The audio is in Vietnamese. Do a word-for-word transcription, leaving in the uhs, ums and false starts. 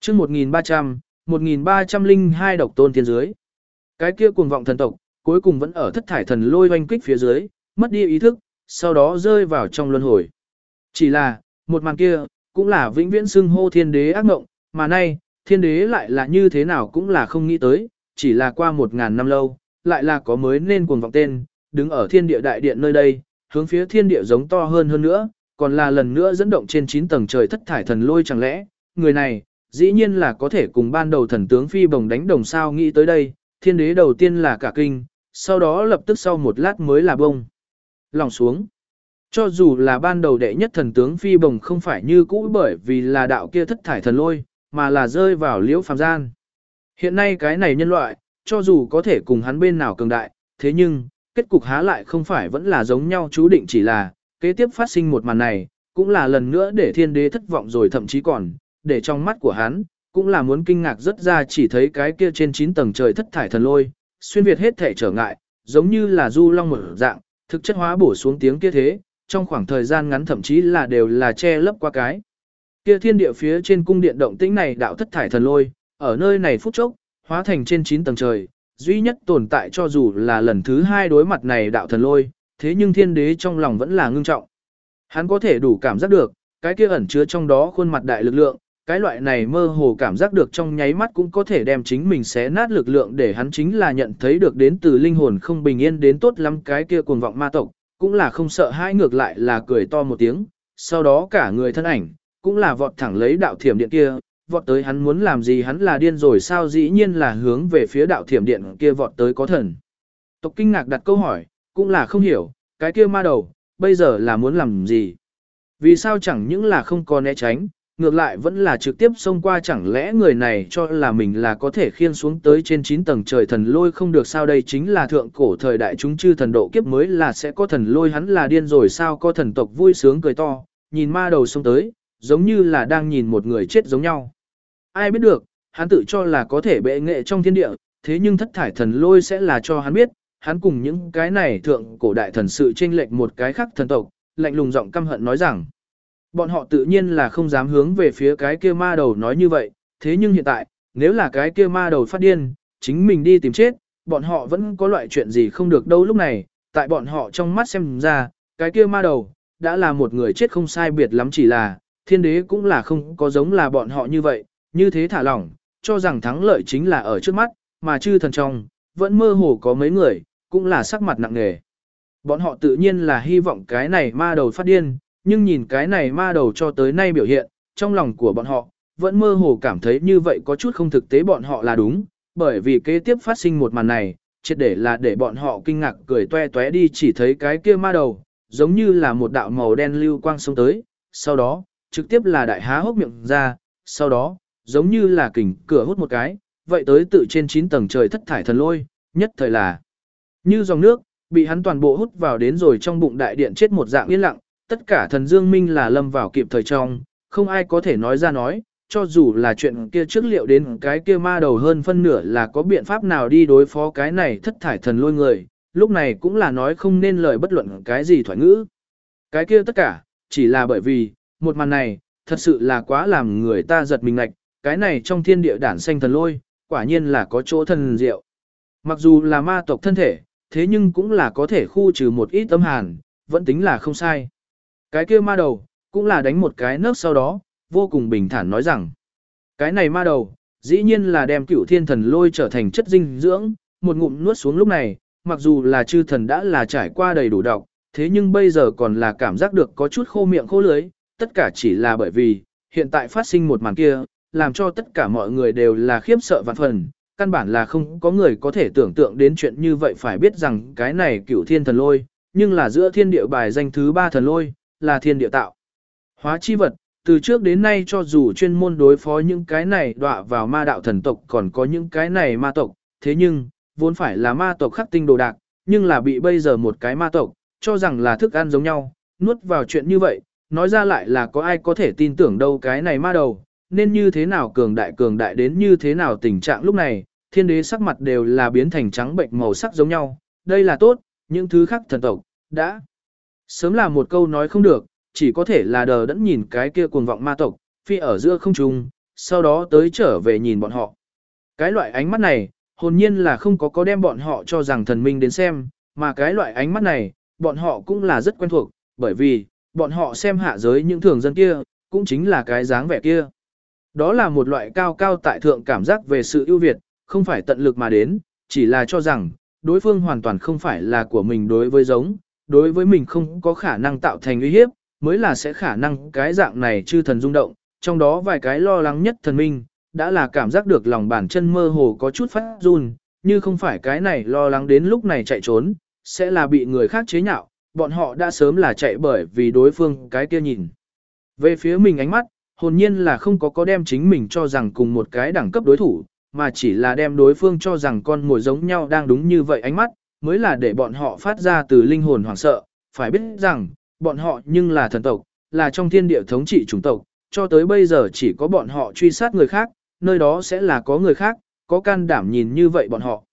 chương một nghìn ba trăm, một nghìn ba trăm lẻ hai độc tôn thiên dưới. Cái kia cuồng vọng thần tộc, cuối cùng vẫn ở thất thải thần lôi oanh kích phía dưới, mất đi ý thức, sau đó rơi vào trong luân hồi. Chỉ là, một màn kia, cũng là vĩnh viễn xưng hô thiên đế ác mộng, mà nay, thiên đế lại là như thế nào cũng là không nghĩ tới, chỉ là qua một ngàn năm lâu, lại là có mới nên cuồng vọng tên, đứng ở thiên địa đại điện nơi đây, hướng phía thiên địa giống to hơn hơn nữa, còn là lần nữa dẫn động trên chín tầng trời thất thải thần lôi chẳng lẽ, người này, dĩ nhiên là có thể cùng ban đầu thần tướng phi bồng đánh đồng sao nghĩ tới đây, thiên đế đầu tiên là cả kinh, sau đó lập tức sau một lát mới là bông. Lòng xuống. Cho dù là ban đầu đệ nhất thần tướng phi bồng không phải như cũ bởi vì là đạo kia thất thải thần lôi, mà là rơi vào liễu phàm gian. Hiện nay cái này nhân loại, cho dù có thể cùng hắn bên nào cường đại, thế nhưng, kết cục há lại không phải vẫn là giống nhau chú định chỉ là, kế tiếp phát sinh một màn này, cũng là lần nữa để thiên đế thất vọng rồi thậm chí còn, để trong mắt của hắn, cũng là muốn kinh ngạc rất ra chỉ thấy cái kia trên chín tầng trời thất thải thần lôi, xuyên việt hết thể trở ngại, giống như là du long một dạng, thực chất hóa bổ xuống tiếng kia thế, trong khoảng thời gian ngắn thậm chí là đều là che lấp qua cái. Kia thiên địa phía trên cung điện động tĩnh này đạo thất thải thần lôi, ở nơi này phút chốc, hóa thành trên chín tầng trời, duy nhất tồn tại cho dù là lần thứ hai đối mặt này đạo thần lôi, thế nhưng thiên đế trong lòng vẫn là ngưng trọng. Hắn có thể đủ cảm giác được, cái kia ẩn chứa trong đó khuôn mặt đại lực lượng, cái loại này mơ hồ cảm giác được trong nháy mắt cũng có thể đem chính mình xé nát lực lượng để hắn chính là nhận thấy được đến từ linh hồn không bình yên đến tốt lắm cái kia cuồng vọng ma tộc, cũng là không sợ hãi ngược lại là cười to một tiếng, sau đó cả người thân ảnh, cũng là vọt thẳng lấy đạo thiểm điện kia, vọt tới hắn muốn làm gì hắn là điên rồi sao dĩ nhiên là hướng về phía đạo thiểm điện kia vọt tới có thần. Tộc kinh ngạc đặt câu hỏi, cũng là không hiểu, cái kia ma đầu, bây giờ là muốn làm gì? Vì sao chẳng những là không có né tránh, ngược lại vẫn là trực tiếp xông qua chẳng lẽ người này cho là mình là có thể khiên xuống tới trên chín tầng trời thần lôi không được sao đây chính là thượng cổ thời đại chúng chư thần độ kiếp mới là sẽ có thần lôi hắn là điên rồi sao có thần tộc vui sướng cười to, nhìn ma đầu xông tới, giống như là đang nhìn một người chết giống nhau. Ai biết được, hắn tự cho là có thể bệ nghệ trong thiên địa, thế nhưng thất thải thần lôi sẽ là cho hắn biết, hắn cùng những cái này thượng cổ đại thần sự chênh lệch một cái khác thần tộc, lạnh lùng giọng căm hận nói rằng, bọn họ tự nhiên là không dám hướng về phía cái kia ma đầu nói như vậy, thế nhưng hiện tại, nếu là cái kia ma đầu phát điên, chính mình đi tìm chết, bọn họ vẫn có loại chuyện gì không được đâu lúc này, tại bọn họ trong mắt xem ra, cái kia ma đầu, đã là một người chết không sai biệt lắm chỉ là, thiên đế cũng là không có giống là bọn họ như vậy, như thế thả lỏng, cho rằng thắng lợi chính là ở trước mắt, mà chư thần trong, vẫn mơ hồ có mấy người, cũng là sắc mặt nặng nề. Bọn họ tự nhiên là hy vọng cái này ma đầu phát điên, nhưng nhìn cái này ma đầu cho tới nay biểu hiện, trong lòng của bọn họ, vẫn mơ hồ cảm thấy như vậy có chút không thực tế bọn họ là đúng, bởi vì kế tiếp phát sinh một màn này, triệt để là để bọn họ kinh ngạc cười toe toé đi chỉ thấy cái kia ma đầu, giống như là một đạo màu đen lưu quang xông tới, sau đó, trực tiếp là đại há hốc miệng ra, sau đó, giống như là kình cửa hút một cái, vậy tới tự trên chín tầng trời thất thải thần lôi, nhất thời là như dòng nước, bị hắn toàn bộ hút vào đến rồi trong bụng đại điện chết một dạng yên lặng, tất cả thần dương minh là lâm vào kịp thời trong, không ai có thể nói ra nói, cho dù là chuyện kia trước liệu đến cái kia ma đầu hơn phân nửa là có biện pháp nào đi đối phó cái này thất thải thần lôi người, lúc này cũng là nói không nên lời bất luận cái gì thoại ngữ. Cái kia tất cả, chỉ là bởi vì, một màn này, thật sự là quá làm người ta giật mình ngạch, cái này trong thiên địa đản xanh thần lôi, quả nhiên là có chỗ thần diệu. Mặc dù là ma tộc thân thể, thế nhưng cũng là có thể khu trừ một ít âm hàn, vẫn tính là không sai. Cái kia ma đầu, cũng là đánh một cái nước sau đó, vô cùng bình thản nói rằng, cái này ma đầu, dĩ nhiên là đem cửu thiên thần lôi trở thành chất dinh dưỡng, một ngụm nuốt xuống lúc này, mặc dù là chư thần đã là trải qua đầy đủ độc, thế nhưng bây giờ còn là cảm giác được có chút khô miệng khô lưới, tất cả chỉ là bởi vì, hiện tại phát sinh một màn kia, làm cho tất cả mọi người đều là khiếp sợ vạn phần, căn bản là không có người có thể tưởng tượng đến chuyện như vậy phải biết rằng cái này cửu thiên thần lôi, nhưng là giữa thiên địa bài danh thứ ba thần lôi, là thiên địa tạo. Hóa chi vật, từ trước đến nay cho dù chuyên môn đối phó những cái này đọa vào ma đạo thần tộc còn có những cái này ma tộc, thế nhưng, vốn phải là ma tộc khắc tinh đồ đạc, nhưng là bị bây giờ một cái ma tộc, cho rằng là thức ăn giống nhau, nuốt vào chuyện như vậy, nói ra lại là có ai có thể tin tưởng đâu cái này ma đầu, nên như thế nào cường đại cường đại đến như thế nào tình trạng lúc này, thiên đế sắc mặt đều là biến thành trắng bệnh màu sắc giống nhau, đây là tốt, những thứ khác thần tộc, đã sớm là một câu nói không được, chỉ có thể là đờ đẫn nhìn cái kia cuồng vọng ma tộc, phi ở giữa không trung, sau đó tới trở về nhìn bọn họ. Cái loại ánh mắt này, hồn nhiên là không có có đem bọn họ cho rằng thần minh đến xem, mà cái loại ánh mắt này, bọn họ cũng là rất quen thuộc, bởi vì, bọn họ xem hạ giới những thường dân kia, cũng chính là cái dáng vẻ kia. Đó là một loại cao cao tại thượng cảm giác về sự ưu việt, không phải tận lực mà đến, chỉ là cho rằng, đối phương hoàn toàn không phải là của mình đối với giống, đối với mình không có khả năng tạo thành uy hiếp, mới là sẽ khả năng cái dạng này chư thần rung động, trong đó vài cái lo lắng nhất thần minh, đã là cảm giác được lòng bàn chân mơ hồ có chút phát run, như không phải cái này lo lắng đến lúc này chạy trốn, sẽ là bị người khác chế nhạo, bọn họ đã sớm là chạy bởi vì đối phương cái kia nhìn. Về phía mình ánh mắt, hồn nhiên là không có có đem chính mình cho rằng cùng một cái đẳng cấp đối thủ, mà chỉ là đem đối phương cho rằng con mồi giống nhau đang đúng như vậy ánh mắt, mới là để bọn họ phát ra từ linh hồn hoảng sợ, phải biết rằng, bọn họ nhưng là thần tộc, là trong thiên địa thống trị chủng tộc, cho tới bây giờ chỉ có bọn họ truy sát người khác, nơi đó sẽ là có người khác, có can đảm nhìn như vậy bọn họ.